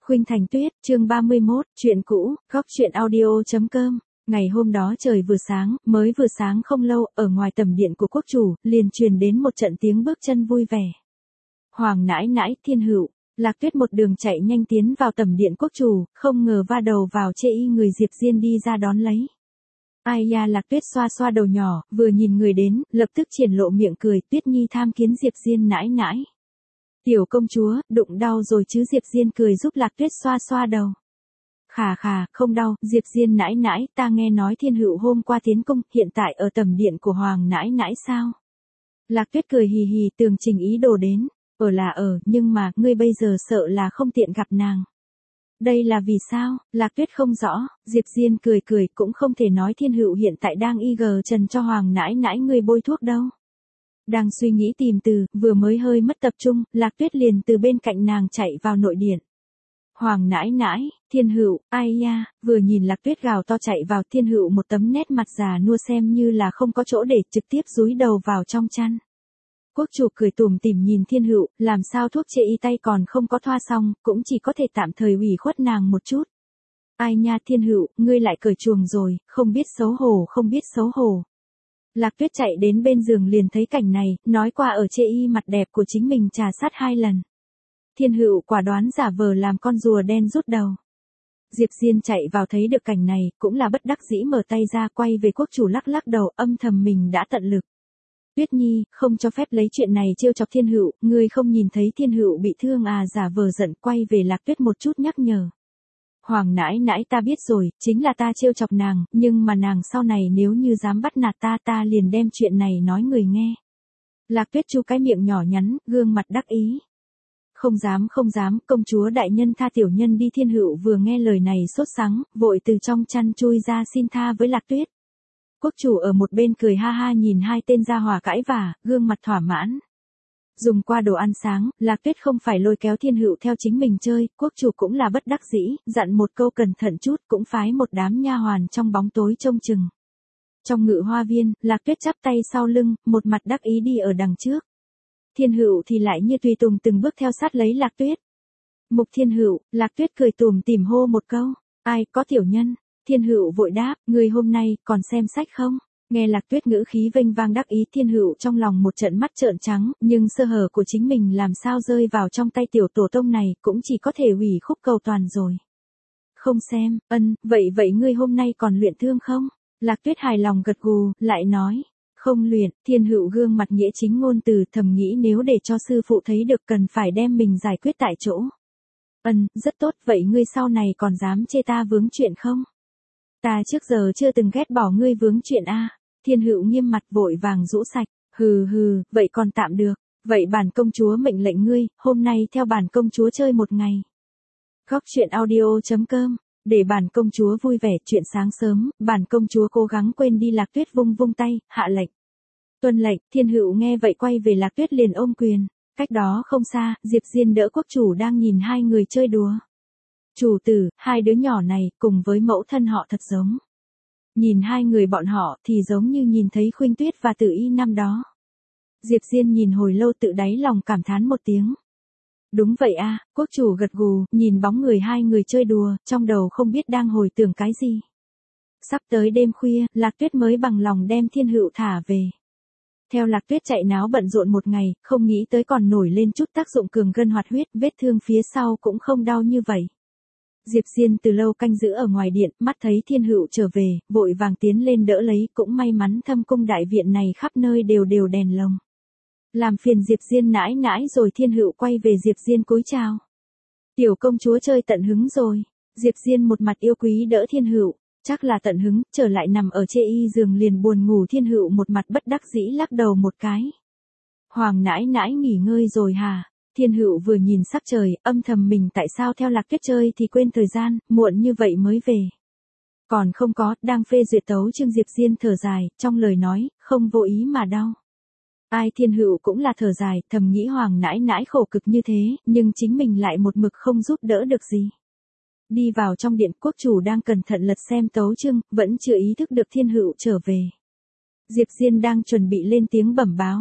Khuynh Thành Tuyết, chương 31, chuyện cũ, góc chuyện audio.com. Ngày hôm đó trời vừa sáng không lâu, ở ngoài tầm điện của quốc chủ, liền truyền đến một trận tiếng bước chân vui vẻ. Hoàng nãi nãi, Thiên Hựu, Lạc Tuyết một đường chạy nhanh tiến vào tầm điện quốc chủ, không ngờ va đầu vào chê y người Diệp Diên đi ra đón lấy. Ai ya, Lạc Tuyết xoa xoa đầu nhỏ, vừa nhìn người đến, lập tức triển lộ miệng cười, Tuyết Nhi tham kiến Diệp Diên nãi nãi. Tiểu công chúa, đụng đau rồi chứ? Diệp Diên cười giúp Lạc Tuyết xoa xoa đầu. Khà, không đau. Diệp Diên nãi nãi, ta nghe nói Thiên Hựu hôm qua tiến cung, hiện tại ở tầm điện của Hoàng nãi nãi sao? Lạc Tuyết cười hì hì, tường trình ý đồ đến. Nhưng mà, ngươi bây giờ sợ là không tiện gặp nàng. Đây là vì sao? Lạc Tuyết không rõ. Diệp Diên cười, cũng không thể nói Thiên Hựu hiện tại đang trần cho Hoàng nãi nãi ngươi bôi thuốc đâu. Đang suy nghĩ tìm từ, vừa mới hơi mất tập trung, Lạc Tuyết liền từ bên cạnh nàng chạy vào nội điện. Hoàng nãi nãi, Thiên Hựu, ai ya, vừa nhìn Lạc Tuyết gào to chạy vào, Thiên Hựu một tấm nét mặt già nua xem như là không có chỗ để, trực tiếp dúi đầu vào trong chăn. Quốc chủ cười tủm tỉm nhìn Thiên Hựu, làm sao thuốc chê y tay còn không có thoa xong, cũng chỉ có thể tạm thời ủy khuất nàng một chút. Ai nha Thiên Hựu, ngươi lại cởi chuồng rồi, không biết xấu hổ. Lạc Tuyết chạy đến bên giường liền thấy cảnh này, nói qua ở chê y mặt đẹp của chính mình trà sát 2 lần. Thiên Hựu quả đoán giả vờ làm con rùa đen rút đầu. Diệp Diên chạy vào thấy được cảnh này, cũng là bất đắc dĩ mở tay ra quay về quốc chủ lắc lắc đầu, âm thầm mình đã tận lực. Tuyết Nhi, không cho phép lấy chuyện này trêu chọc Thiên Hựu, ngươi không nhìn thấy Thiên Hựu bị thương à? Giả vờ giận quay về Lạc Tuyết một chút nhắc nhở. Hoàng nãi nãi, ta biết rồi, chính là ta trêu chọc nàng, nhưng mà nàng sau này nếu như dám bắt nạt ta liền đem chuyện này nói người nghe. Lạc Tuyết chu cái miệng nhỏ nhắn, gương mặt đắc ý. Không dám, công chúa đại nhân tha tiểu nhân đi. Thiên Hựu vừa nghe lời này sốt sắng, vội từ trong chăn chui ra xin tha với Lạc Tuyết. Quốc chủ ở một bên cười ha ha nhìn hai tên gia hỏa cãi vả, gương mặt thỏa mãn. Dùng qua đồ ăn sáng, Lạc Tuyết không phải lôi kéo Thiên Hựu theo chính mình chơi, quốc chủ cũng là bất đắc dĩ, dặn một câu cẩn thận chút, cũng phái một đám nha hoàn trong bóng tối trông chừng. Trong ngự hoa viên, Lạc Tuyết chắp tay sau lưng, một mặt đắc ý đi ở đằng trước. Thiên Hựu thì lại như tùy tùng từng bước theo sát lấy Lạc Tuyết. Mục Thiên Hựu, Lạc Tuyết cười tủm tỉm hô một câu, ai có tiểu nhân. Thiên Hựu vội đáp, người hôm nay còn xem sách không? Nghe Lạc Tuyết ngữ khí vênh vang đắc ý, Thiên Hựu trong lòng một trận mắt trợn trắng, nhưng sơ hở của chính mình làm sao rơi vào trong tay tiểu tổ tông này, cũng chỉ có thể hủy khúc cầu toàn rồi. Không xem, vậy ngươi hôm nay còn luyện thương không? Lạc Tuyết hài lòng gật gù, lại nói, không luyện. Thiên Hựu gương mặt nghĩa chính ngôn từ, thầm nghĩ nếu để cho sư phụ thấy được cần phải đem mình giải quyết tại chỗ. Rất tốt, vậy ngươi sau này còn dám chê ta vướng chuyện không? Ta trước giờ chưa từng ghét bỏ ngươi vướng chuyện a. Thiên Hựu nghiêm mặt vội vàng rũ sạch, hừ, vậy còn tạm được, vậy bản công chúa mệnh lệnh ngươi, hôm nay theo bản công chúa chơi một ngày. Góc chuyện audio.com, để bản công chúa vui vẻ. Chuyện sáng sớm, bản công chúa cố gắng quên đi. Lạc Tuyết vung tay, hạ lệnh. Tuân lệnh. Thiên Hựu nghe vậy quay về Lạc Tuyết liền ôm quyền. Cách đó không xa, Diệp Diên đỡ quốc chủ đang nhìn hai người chơi đùa. Chủ tử, hai đứa nhỏ này, cùng với mẫu thân họ thật giống. Nhìn hai người bọn họ, thì giống như nhìn thấy Khuynh Tuyết và Tử Y năm đó. Diệp Diên nhìn hồi lâu tự đáy lòng cảm thán một tiếng. Đúng vậy a. Quốc chủ gật gù, nhìn bóng người hai người chơi đùa, trong đầu không biết đang hồi tưởng cái gì. Sắp tới đêm khuya, Lạc Tuyết mới bằng lòng đem Thiên Hựu thả về. Theo Lạc Tuyết chạy náo bận rộn một ngày, không nghĩ tới còn nổi lên chút tác dụng cường gân hoạt huyết, vết thương phía sau cũng không đau như vậy. Diệp Diên từ lâu canh giữ ở ngoài điện, mắt thấy Thiên Hựu trở về, vội vàng tiến lên đỡ lấy, cũng may mắn thâm cung đại viện này khắp nơi đều đèn lồng. Làm phiền Diệp Diên nãi nãi rồi. Thiên Hựu quay về Diệp Diên cúi chào. Tiểu công chúa chơi tận hứng rồi. Diệp Diên một mặt yêu quý đỡ Thiên Hựu, chắc là tận hứng, trở lại nằm ở chê y giường liền buồn ngủ. Thiên Hựu một mặt bất đắc dĩ lắc đầu một cái. Hoàng nãi nãi nghỉ ngơi rồi hả? Thiên Hựu vừa nhìn sắc trời, âm thầm mình tại sao theo Lạc Tuyết chơi thì quên thời gian, muộn như vậy mới về. Còn không có, đang phê duyệt tấu chương. Diệp Diên thở dài, trong lời nói, không vô ý mà đau. Ai. Thiên Hựu cũng là thở dài, thầm nghĩ Hoàng nãi nãi khổ cực như thế, nhưng chính mình lại một mực không giúp đỡ được gì. Đi vào trong điện, quốc chủ đang cẩn thận lật xem tấu chương, vẫn chưa ý thức được Thiên Hựu trở về. Diệp Diên đang chuẩn bị lên tiếng bẩm báo.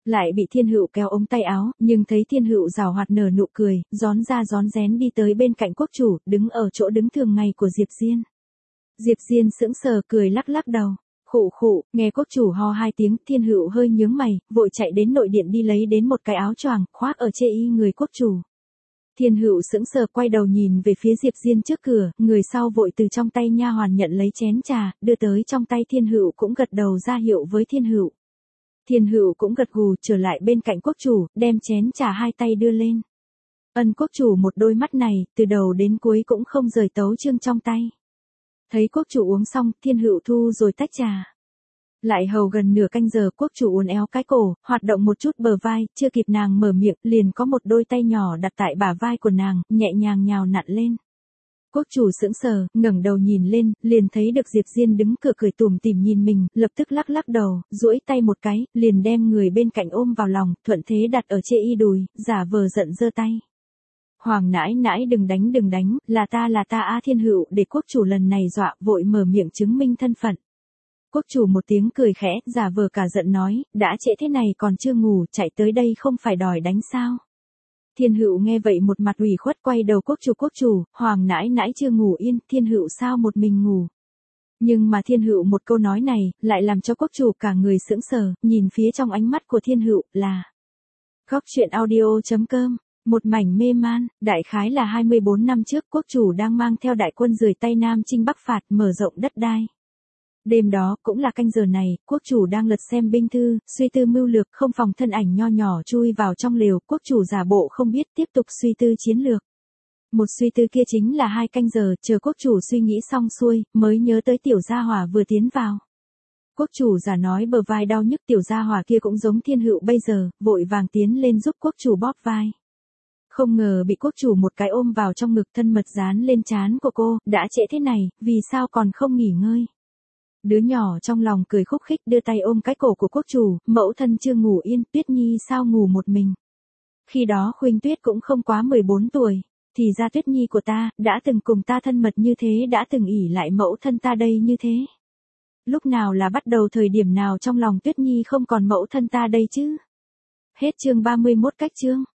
lại bị Thiên Hựu kéo ống tay áo, nhưng thấy Thiên Hựu giảo hoạt nở nụ cười, rón ra rón rén đi tới bên cạnh quốc chủ, đứng ở chỗ đứng thường ngày của Diệp Diên. Diệp Diên sững sờ cười lắc lắc đầu. Khụ khụ, nghe quốc chủ ho hai tiếng, Thiên Hựu hơi nhướng mày, vội chạy đến nội điện đi lấy đến một cái áo choàng, khoác ở chê y người quốc chủ. Thiên Hựu sững sờ quay đầu nhìn về phía Diệp Diên trước cửa, người sau vội từ trong tay nha hoàn nhận lấy chén trà, đưa tới trong tay Thiên Hựu cũng gật đầu ra hiệu với Thiên Hựu. Thiên Hựu cũng gật gù trở lại bên cạnh quốc chủ, đem chén trà hai tay đưa lên. Ân quốc chủ một đôi mắt này, từ đầu đến cuối cũng không rời tấu chương trong tay. Thấy quốc chủ uống xong, Thiên Hựu thu rồi tách trà. Lại hầu gần nửa canh giờ, quốc chủ uốn éo cái cổ, hoạt động một chút bờ vai, chưa kịp nàng mở miệng, liền có một đôi tay nhỏ đặt tại bả vai của nàng, nhẹ nhàng nhào nặn lên. Quốc chủ sững sờ, ngẩng đầu nhìn lên, liền thấy được Diệp Diên đứng cửa cười tủm tỉm nhìn mình, lập tức lắc lắc đầu, duỗi tay một cái, liền đem người bên cạnh ôm vào lòng, thuận thế đặt ở chê y đùi, giả vờ giận giơ tay. Hoàng nãi nãi đừng đánh, là ta a. Thiên Hựu để quốc chủ lần này dọa, vội mở miệng chứng minh thân phận. Quốc chủ một tiếng cười khẽ, giả vờ cả giận nói, đã trễ thế này còn chưa ngủ, chạy tới đây không phải đòi đánh sao. Thiên Hựu nghe vậy một mặt ủy khuất quay đầu quốc chủ, Hoàng nãi nãi chưa ngủ yên, Thiên Hựu sao một mình ngủ. Nhưng mà Thiên Hựu một câu nói này, lại làm cho quốc chủ cả người sững sờ, nhìn phía trong ánh mắt của Thiên Hựu, là goctruyện.audio.com. Một mảnh mê man, đại khái là 24 năm trước quốc chủ đang mang theo đại quân rời Tây Nam chinh Bắc phạt, mở rộng đất đai. Đêm đó, cũng là canh giờ này, quốc chủ đang lật xem binh thư, suy tư mưu lược, không phòng thân ảnh nho nhỏ chui vào trong lều, quốc chủ giả bộ không biết tiếp tục suy tư chiến lược. Một suy tư kia chính là 2 canh giờ, chờ quốc chủ suy nghĩ xong xuôi, mới nhớ tới tiểu gia hỏa vừa tiến vào. Quốc chủ giả nói bờ vai đau nhức, tiểu gia hỏa kia cũng giống Thiên Hựu bây giờ, vội vàng tiến lên giúp quốc chủ bóp vai. Không ngờ bị quốc chủ một cái ôm vào trong ngực, thân mật dán lên trán của cô, đã trễ thế này, vì sao còn không nghỉ ngơi. Đứa nhỏ trong lòng cười khúc khích đưa tay ôm cái cổ của quốc chủ, mẫu thân chưa ngủ yên, Tuyết Nhi sao ngủ một mình. Khi đó Khuynh Tuyết cũng không quá 14 tuổi, thì ra Tuyết Nhi của ta, đã từng cùng ta thân mật như thế, đã từng ỷ lại mẫu thân ta đây như thế. Lúc nào là bắt đầu, thời điểm nào trong lòng Tuyết Nhi không còn mẫu thân ta đây chứ. Hết chương 31 cách chương.